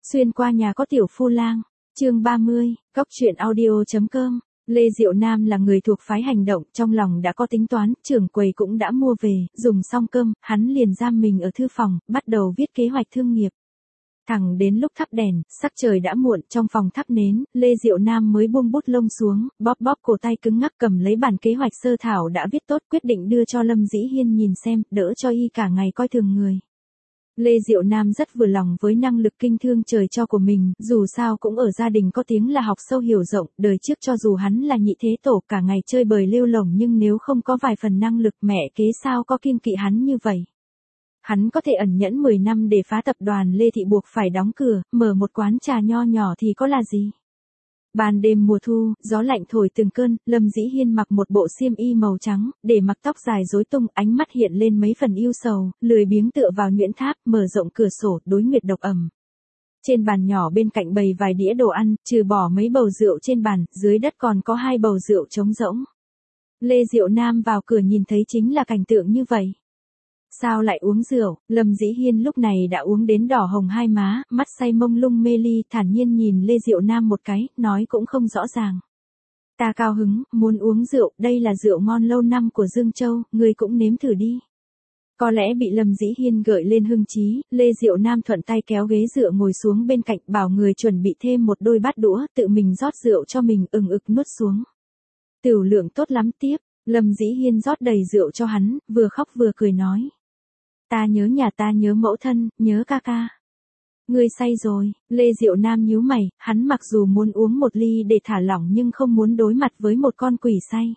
Xuyên qua nhà có tiểu phu lang, chương 30, góc truyện audio.com. Lê Diệu Nam là người thuộc phái hành động, trong lòng đã có tính toán, trưởng quầy cũng đã mua về, dùng xong cơm, hắn liền giam mình ở thư phòng, bắt đầu viết kế hoạch thương nghiệp. Thẳng đến lúc thắp đèn, sắc trời đã muộn, trong phòng thắp nến, Lê Diệu Nam mới buông bút lông xuống, bóp cổ tay cứng ngắc cầm lấy bản kế hoạch sơ thảo đã viết tốt, quyết định đưa cho Lâm Dĩ Hiên nhìn xem, đỡ cho y cả ngày coi thường người. Lê Diệu Nam rất vừa lòng với năng lực kinh thương trời cho của mình, dù sao cũng ở gia đình có tiếng là học sâu hiểu rộng, đời trước cho dù hắn là nhị thế tổ cả ngày chơi bời lêu lổng nhưng nếu không có vài phần năng lực mẹ kế sao có kiêng kỵ hắn như vậy. Hắn có thể ẩn nhẫn 10 năm để phá tập đoàn Lê Thị buộc phải đóng cửa, mở một quán trà nho nhỏ thì có là gì. Ban đêm mùa thu, gió lạnh thổi từng cơn, Lâm Dĩ Hiên mặc một bộ xiêm y màu trắng, để mặc tóc dài rối tung, ánh mắt hiện lên mấy phần yêu sầu, lười biếng tựa vào nhuyễn tháp, mở rộng cửa sổ, đối nguyệt độc ẩm. Trên bàn nhỏ bên cạnh bày vài đĩa đồ ăn, trừ bỏ mấy bầu rượu trên bàn, dưới đất còn có 2 bầu rượu trống rỗng. Lê Diệu Nam vào cửa nhìn thấy chính là cảnh tượng như vậy. Sao lại uống rượu? Lâm Dĩ Hiên lúc này đã uống đến đỏ hồng hai má, mắt say mông lung mê ly, thản nhiên nhìn Lê Diệu Nam một cái, nói cũng không rõ ràng. Ta cao hứng, muốn uống rượu, đây là rượu ngon lâu năm của Dương Châu, ngươi cũng nếm thử đi. Có lẽ bị Lâm Dĩ Hiên gợi lên hưng trí, Lê Diệu Nam thuận tay kéo ghế dựa ngồi xuống bên cạnh, bảo người chuẩn bị thêm một đôi bát đũa, tự mình rót rượu cho mình ừng ực nuốt xuống. Tửu lượng tốt lắm tiếp, Lâm Dĩ Hiên rót đầy rượu cho hắn, vừa khóc vừa cười nói. Ta nhớ nhà, ta nhớ mẫu thân, nhớ ca ca. Ngươi say rồi, Lê Diệu Nam nhíu mày, hắn mặc dù muốn uống một ly để thả lỏng nhưng không muốn đối mặt với một con quỷ say.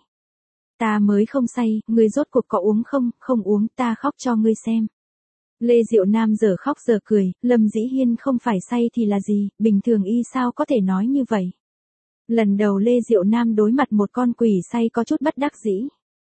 Ta mới không say, ngươi rốt cuộc có uống không, không uống, ta khóc cho ngươi xem. Lê Diệu Nam giờ khóc giờ cười, Lâm Dĩ Hiên không phải say thì là gì, bình thường y sao có thể nói như vậy. Lần đầu Lê Diệu Nam đối mặt một con quỷ say có chút bất đắc dĩ.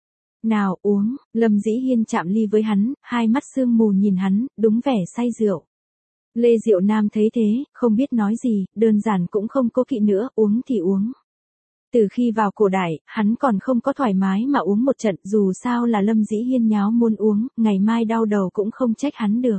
Nào uống, Lâm Dĩ Hiên chạm ly với hắn, hai mắt sương mù nhìn hắn, đúng vẻ say rượu. Lê Diệu Nam thấy thế, không biết nói gì, đơn giản cũng không cố kỵ nữa, uống thì uống. Từ khi vào cổ đại, hắn còn không có thoải mái mà uống một trận, dù sao là Lâm Dĩ Hiên nháo muốn uống, ngày mai đau đầu cũng không trách hắn được.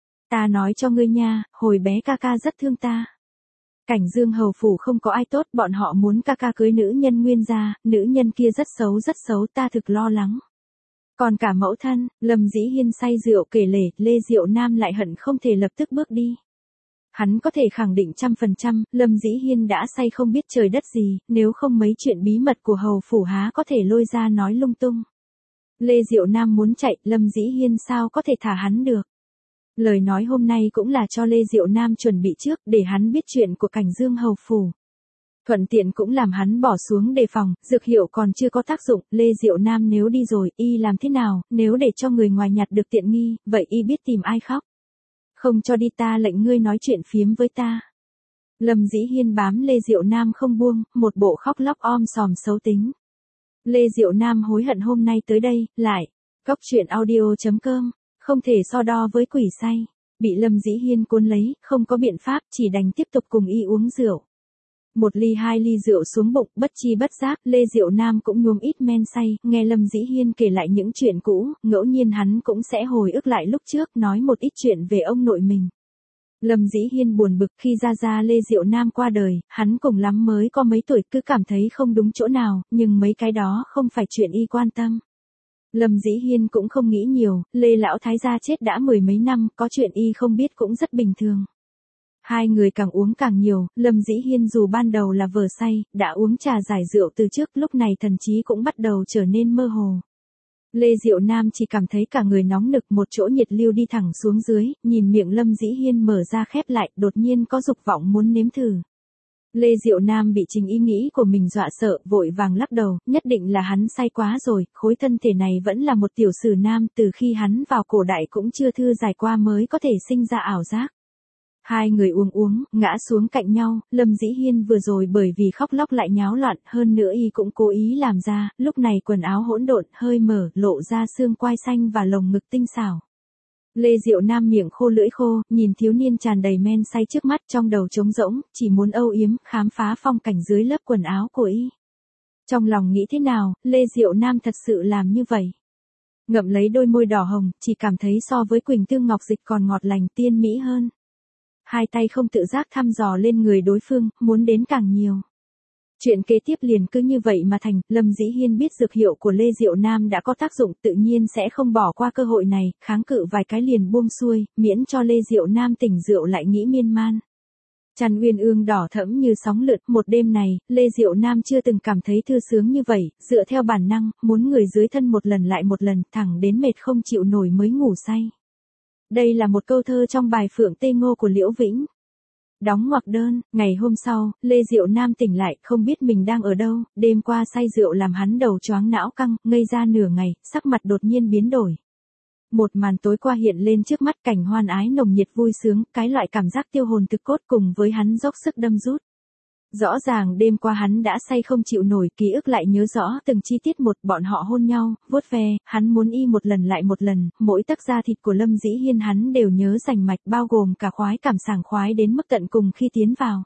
Ta nói cho ngươi nha, hồi bé ca ca rất thương ta. Cảnh Dương hầu phủ không có ai tốt, bọn họ muốn ca ca cưới nữ nhân Nguyên gia, nữ nhân kia rất xấu, ta thực lo lắng. Còn cả mẫu thân, Lâm Dĩ Hiên say rượu kể lể, Lê Diệu Nam lại hận không thể lập tức bước đi. Hắn có thể khẳng định 100%, Lâm Dĩ Hiên đã say không biết trời đất gì, nếu không mấy chuyện bí mật của hầu phủ há có thể lôi ra nói lung tung. Lê Diệu Nam muốn chạy, Lâm Dĩ Hiên sao có thể thả hắn được. Lời nói hôm nay cũng là cho Lê Diệu Nam chuẩn bị trước, để hắn biết chuyện của Cảnh Dương hầu phủ. Thuận tiện cũng làm hắn bỏ xuống đề phòng, dược hiệu còn chưa có tác dụng, Lê Diệu Nam nếu đi rồi, y làm thế nào, nếu để cho người ngoài nhặt được tiện nghi, vậy y biết tìm ai khóc. Không cho đi, ta lệnh ngươi nói chuyện phiếm với ta. Lâm Dĩ Hiên bám Lê Diệu Nam không buông, một bộ khóc lóc om sòm xấu tính. Lê Diệu Nam hối hận hôm nay tới đây, lại, góc truyện audio.com. Không thể so đo với quỷ say, bị Lâm Dĩ Hiên cuốn lấy, không có biện pháp, chỉ đành tiếp tục cùng y uống rượu. 1 ly 2 ly rượu xuống bụng, bất chi bất giác, Lê Diệu Nam cũng nhuốm ít men say, nghe Lâm Dĩ Hiên kể lại những chuyện cũ, ngẫu nhiên hắn cũng sẽ hồi ức lại lúc trước, nói một ít chuyện về ông nội mình. Lâm Dĩ Hiên buồn bực khi ra Lê Diệu Nam qua đời, hắn cùng lắm mới có mấy tuổi cứ cảm thấy không đúng chỗ nào, nhưng mấy cái đó không phải chuyện y quan tâm. Lâm Dĩ Hiên cũng không nghĩ nhiều, Lê Lão Thái gia chết đã 10 mấy năm, có chuyện y không biết cũng rất bình thường. Hai người càng uống càng nhiều, Lâm Dĩ Hiên dù ban đầu là vờ say, đã uống trà giải rượu từ trước, lúc này thần trí cũng bắt đầu trở nên mơ hồ. Lê Diệu Nam chỉ cảm thấy cả người nóng nực, một chỗ nhiệt lưu đi thẳng xuống dưới, nhìn miệng Lâm Dĩ Hiên mở ra khép lại, đột nhiên có dục vọng muốn nếm thử. Lê Diệu Nam bị chính ý nghĩ của mình dọa sợ, vội vàng lắc đầu, nhất định là hắn say quá rồi, khối thân thể này vẫn là một tiểu sử nam, từ khi hắn vào cổ đại cũng chưa thư giải qua mới có thể sinh ra ảo giác. Hai người uống, ngã xuống cạnh nhau, Lâm Dĩ Hiên vừa rồi bởi vì khóc lóc lại nháo loạn, hơn nữa y cũng cố ý làm ra, lúc này quần áo hỗn độn, hơi mở, lộ ra xương quai xanh và lồng ngực tinh xảo. Lê Diệu Nam miệng khô lưỡi khô, nhìn thiếu niên tràn đầy men say trước mắt, trong đầu trống rỗng, chỉ muốn âu yếm, khám phá phong cảnh dưới lớp quần áo của y. Trong lòng nghĩ thế nào, Lê Diệu Nam thật sự làm như vậy. Ngậm lấy đôi môi đỏ hồng, chỉ cảm thấy so với Quỳnh Tương Ngọc Dịch còn ngọt lành tiên mỹ hơn. hai tay không tự giác thăm dò lên người đối phương, muốn đến càng nhiều. Chuyện kế tiếp liền cứ như vậy mà thành, Lâm Dĩ Hiên biết dược hiệu của Lê Diệu Nam đã có tác dụng, tự nhiên sẽ không bỏ qua cơ hội này, kháng cự vài cái liền buông xuôi, miễn cho Lê Diệu Nam tỉnh rượu lại nghĩ miên man. Tràn uyên ương đỏ thẫm như sóng lượn, một đêm này, Lê Diệu Nam chưa từng cảm thấy thư sướng như vậy, dựa theo bản năng, muốn người dưới thân một lần lại một lần, thẳng đến mệt không chịu nổi mới ngủ say. Đây là một câu thơ trong bài Phượng Tê Ngô của Liễu Vĩnh. Đóng ngoặc đơn, ngày hôm sau, Lê Diệu Nam tỉnh lại, không biết mình đang ở đâu, đêm qua say rượu làm hắn đầu choáng não căng, ngây ra nửa ngày, sắc mặt đột nhiên biến đổi. Một màn tối qua hiện lên trước mắt, cảnh hoan ái nồng nhiệt vui sướng, cái loại cảm giác tiêu hồn thực cốt cùng với hắn dốc sức đâm rút. Rõ ràng đêm qua hắn đã say không chịu nổi, ký ức lại nhớ rõ từng chi tiết một, bọn họ hôn nhau, vuốt ve, hắn muốn y một lần lại một lần, mỗi tấc da thịt của Lâm Dĩ Hiên hắn đều nhớ rành mạch, bao gồm cả khoái cảm sảng khoái đến mức tận cùng khi tiến vào.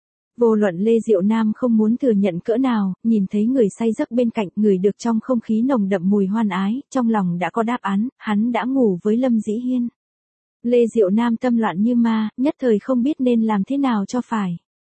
Vô luận Lê Diệu Nam không muốn thừa nhận cỡ nào, nhìn thấy người say giấc bên cạnh, người được trong không khí nồng đậm mùi hoan ái, trong lòng đã có đáp án, hắn đã ngủ với Lâm Dĩ Hiên. Lê Diệu Nam tâm loạn như ma, nhất thời không biết nên làm thế nào cho phải.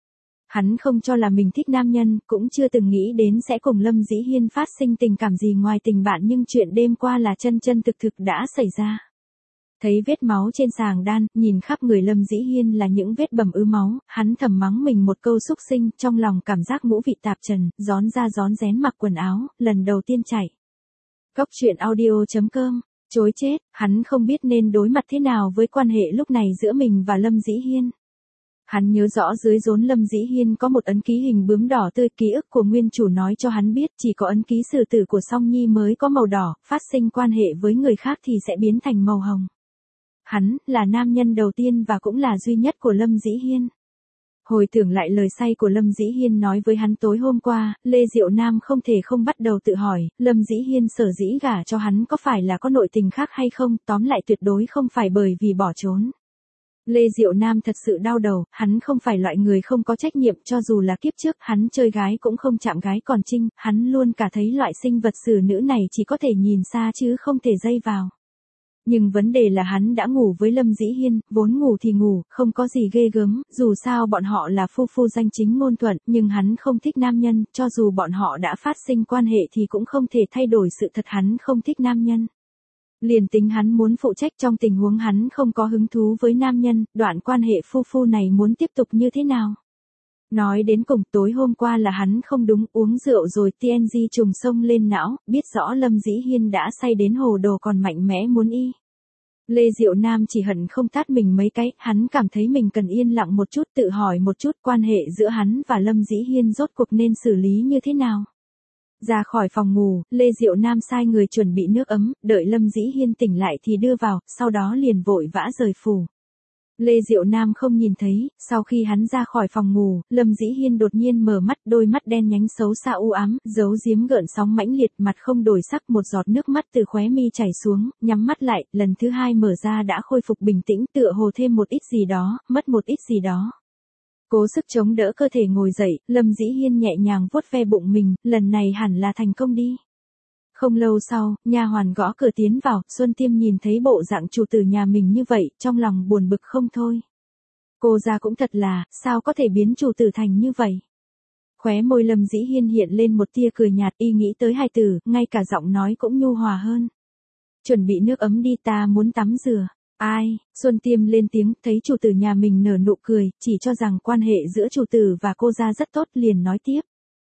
Hắn không cho là mình thích nam nhân, cũng chưa từng nghĩ đến sẽ cùng Lâm Dĩ Hiên phát sinh tình cảm gì ngoài tình bạn, nhưng chuyện đêm qua là chân chân thực thực đã xảy ra. Thấy vết máu trên sàng đan, nhìn khắp người Lâm Dĩ Hiên là những vết bầm ứ máu, hắn thầm mắng mình một câu xúc sinh, trong lòng cảm giác ngũ vị tạp trần, rón ra rón rén mặc quần áo, lần đầu tiên chạy. Góc truyện audio.com, chối chết, hắn không biết nên đối mặt thế nào với quan hệ lúc này giữa mình và Lâm Dĩ Hiên. Hắn nhớ rõ dưới rốn Lâm Dĩ Hiên có một ấn ký hình bướm đỏ tươi, ký ức của nguyên chủ nói cho hắn biết chỉ có ấn ký sử tử của Song Nhi mới có màu đỏ, phát sinh quan hệ với người khác thì sẽ biến thành màu hồng. Hắn là nam nhân đầu tiên và cũng là duy nhất của Lâm Dĩ Hiên. Hồi tưởng lại lời say của Lâm Dĩ Hiên nói với hắn tối hôm qua, Lê Diệu Nam không thể không bắt đầu tự hỏi, Lâm Dĩ Hiên sở dĩ gả cho hắn có phải là có nội tình khác hay không, tóm lại tuyệt đối không phải bởi vì bỏ trốn. Lê Diệu Nam thật sự đau đầu, hắn không phải loại người không có trách nhiệm, cho dù là kiếp trước hắn chơi gái cũng không chạm gái còn trinh, hắn luôn cả thấy loại sinh vật xử nữ này chỉ có thể nhìn xa chứ không thể dây vào. Nhưng vấn đề là hắn đã ngủ với Lâm Dĩ Hiên, vốn ngủ thì ngủ, không có gì ghê gớm, dù sao bọn họ là phu phu danh chính ngôn thuận, nhưng hắn không thích nam nhân, cho dù bọn họ đã phát sinh quan hệ thì cũng không thể thay đổi sự thật hắn không thích nam nhân. Liền tính hắn muốn phụ trách trong tình huống hắn không có hứng thú với nam nhân, đoạn quan hệ phu phu này muốn tiếp tục như thế nào? Nói đến cùng, tối hôm qua là hắn không đúng, uống rượu rồi TNG trùng sông lên não, biết rõ Lâm Dĩ Hiên đã say đến hồ đồ còn mạnh mẽ muốn y. Lê Diệu Nam chỉ hận không tát mình mấy cái, hắn cảm thấy mình cần yên lặng một chút, tự hỏi một chút quan hệ giữa hắn và Lâm Dĩ Hiên rốt cuộc nên xử lý như thế nào. Ra khỏi phòng ngủ, Lê Diệu Nam sai người chuẩn bị nước ấm, đợi Lâm Dĩ Hiên tỉnh lại thì đưa vào, sau đó liền vội vã rời phủ. Lê Diệu Nam không nhìn thấy, sau khi hắn ra khỏi phòng ngủ, Lâm Dĩ Hiên đột nhiên mở mắt, đôi mắt đen nhánh xấu xa u ám, giấu giếm gợn sóng mãnh liệt, mặt không đổi sắc, một giọt nước mắt từ khóe mi chảy xuống, nhắm mắt lại, lần thứ hai mở ra đã khôi phục bình tĩnh, tựa hồ thêm một ít gì đó, mất một ít gì đó. Cố sức chống đỡ cơ thể ngồi dậy, Lâm Dĩ Hiên nhẹ nhàng vuốt ve bụng mình, lần này hẳn là thành công đi. Không lâu sau, nha hoàn gõ cửa tiến vào, Xuân Tiêm nhìn thấy bộ dạng chủ tử nhà mình như vậy, trong lòng buồn bực không thôi. Cô ra cũng thật là, sao có thể biến chủ tử thành như vậy? Khóe môi Lâm Dĩ Hiên hiện lên một tia cười nhạt, y nghĩ tới hai từ, ngay cả giọng nói cũng nhu hòa hơn. Chuẩn bị nước ấm đi, ta muốn tắm rửa. Ai? Xuân Tiêm lên tiếng, thấy chủ tử nhà mình nở nụ cười, chỉ cho rằng quan hệ giữa chủ tử và cô ra rất tốt, liền nói tiếp.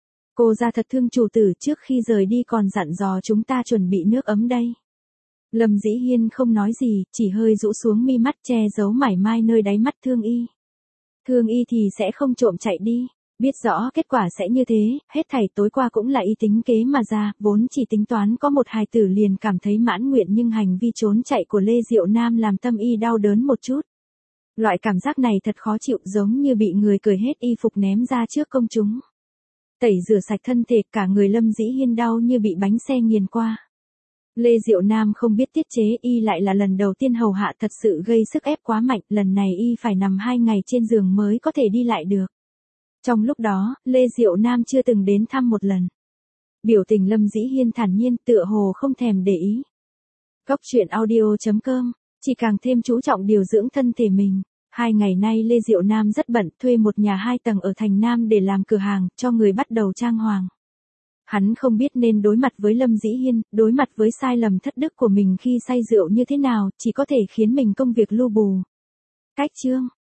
Cô ra thật thương chủ tử, trước khi rời đi còn dặn dò chúng ta chuẩn bị nước ấm đây. Lâm Dĩ Hiên không nói gì, chỉ hơi rũ xuống mi mắt che giấu mải mai nơi đáy mắt thương y. Thương y thì sẽ không trộm chạy đi. Biết rõ kết quả sẽ như thế, hết thảy tối qua cũng là y tính kế mà ra, vốn chỉ tính toán có một hài tử liền cảm thấy mãn nguyện, nhưng hành vi trốn chạy của Lê Diệu Nam làm tâm y đau đớn một chút. Loại cảm giác này thật khó chịu, giống như bị người cởi hết y phục ném ra trước công chúng. Tẩy rửa sạch thân thể, cả người Lâm Dĩ Hiên đau như bị bánh xe nghiền qua. Lê Diệu Nam không biết tiết chế, y lại là lần đầu tiên hầu hạ, thật sự gây sức ép quá mạnh, lần này y phải nằm 2 ngày trên giường mới có thể đi lại được. Trong lúc đó, Lê Diệu Nam chưa từng đến thăm một lần. Biểu tình Lâm Dĩ Hiên thản nhiên, tựa hồ không thèm để ý. Góc truyện audio.com, chỉ càng thêm chú trọng điều dưỡng thân thể mình. 2 ngày nay Lê Diệu Nam rất bận, thuê một nhà 2 tầng ở thành Nam để làm cửa hàng, cho người bắt đầu trang hoàng. Hắn không biết nên đối mặt với Lâm Dĩ Hiên, đối mặt với sai lầm thất đức của mình khi say rượu như thế nào, chỉ có thể khiến mình công việc lu bù. Cách chương